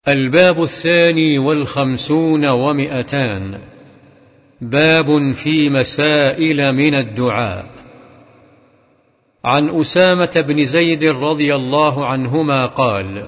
الباب 52 و200. باب في مسائل من الدعاء. عن أسامة بن زيد رضي الله عنهما قال: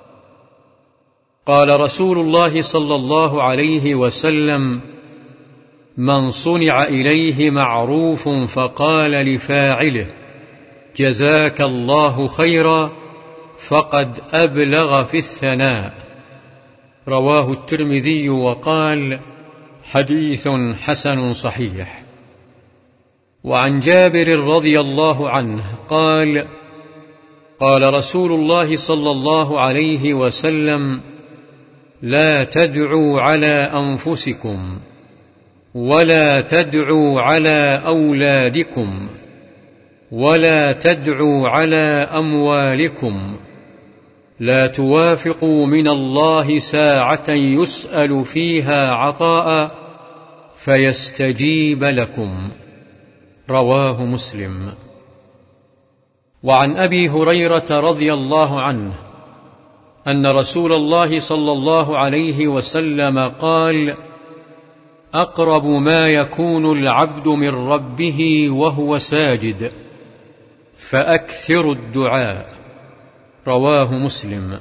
قال رسول الله صلى الله عليه وسلم: من صنع إليه معروف فقال لفاعله: جزاك الله خيرا، فقد أبلغ في الثناء. رواه الترمذي وقال: حديث حسن صحيح. وعن جابر رضي الله عنه قال: قال رسول الله صلى الله عليه وسلم: لا تدعوا على أنفسكم، ولا تدعوا على أولادكم، ولا تدعوا على أموالكم، لا توافقوا من الله ساعة يسأل فيها عطاء فيستجيب لكم. رواه مسلم. وعن أبي هريرة رضي الله عنه أن رسول الله صلى الله عليه وسلم قال: أقرب ما يكون العبد من ربه وهو ساجد، فأكثر الدعاء. رواه مسلم.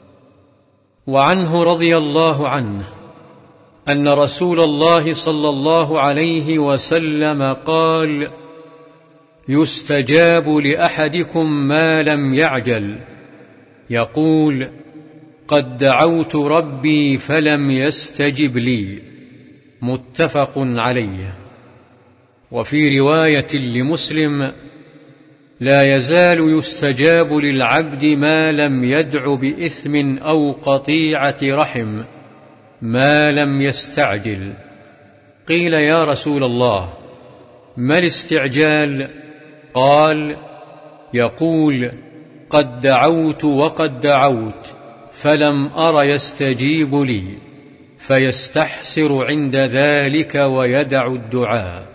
وعنه رضي الله عنه أن رسول الله صلى الله عليه وسلم قال: يستجاب لأحدكم ما لم يعجل، يقول: قد دعوت ربي فلم يستجب لي. متفق عليه. وفي رواية لمسلم: لا يزال يستجاب للعبد ما لم يدع بإثم أو قطيعة رحم ما لم يستعجل. قيل: يا رسول الله، ما الاستعجال؟ قال: يقول: قد دعوت وقد دعوت فلم أر يستجيب لي، فيستحسر عند ذلك ويدع الدعاء.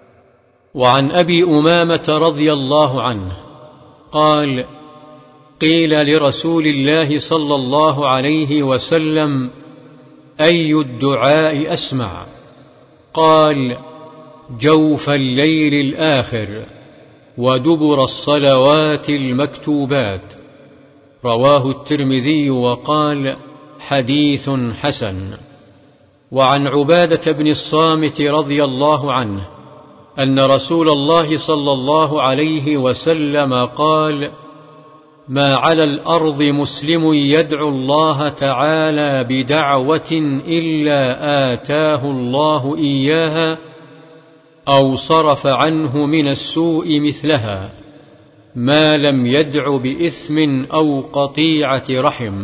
وعن أبي أمامة رضي الله عنه قال: قيل لرسول الله صلى الله عليه وسلم: أي الدعاء أسمع؟ قال: جوف الليل الآخر، ودبر الصلوات المكتوبات. رواه الترمذي وقال: حديث حسن. وعن عبادة بن الصامت رضي الله عنه أن رسول الله صلى الله عليه وسلم قال: ما على الأرض مسلم يدعو الله تعالى بدعوة إلا آتاه الله إياها أو صرف عنه من السوء مثلها، ما لم يدع بإثم أو قطيعة رحم.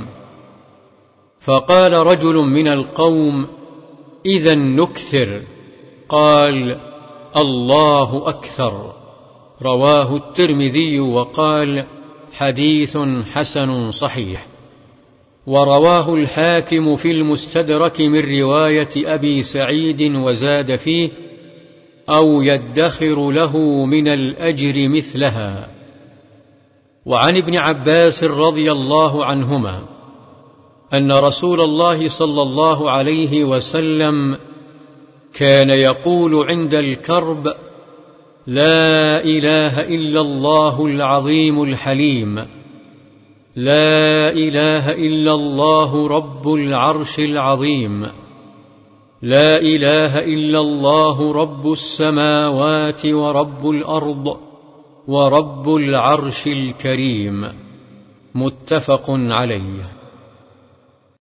فقال رجل من القوم: إذن نكثر. قال: الله أكثر. رواه الترمذي وقال: حديث حسن صحيح. ورواه الحاكم في المستدرك من رواية أبي سعيد وزاد فيه: أو يدخر له من الأجر مثلها. وعن ابن عباس رضي الله عنهما أن رسول الله صلى الله عليه وسلم كان يقول عند الكرب: لا إله إلا الله العظيم الحليم، لا إله إلا الله رب العرش العظيم، لا إله إلا الله رب السماوات ورب الأرض ورب العرش الكريم. متفق عليه.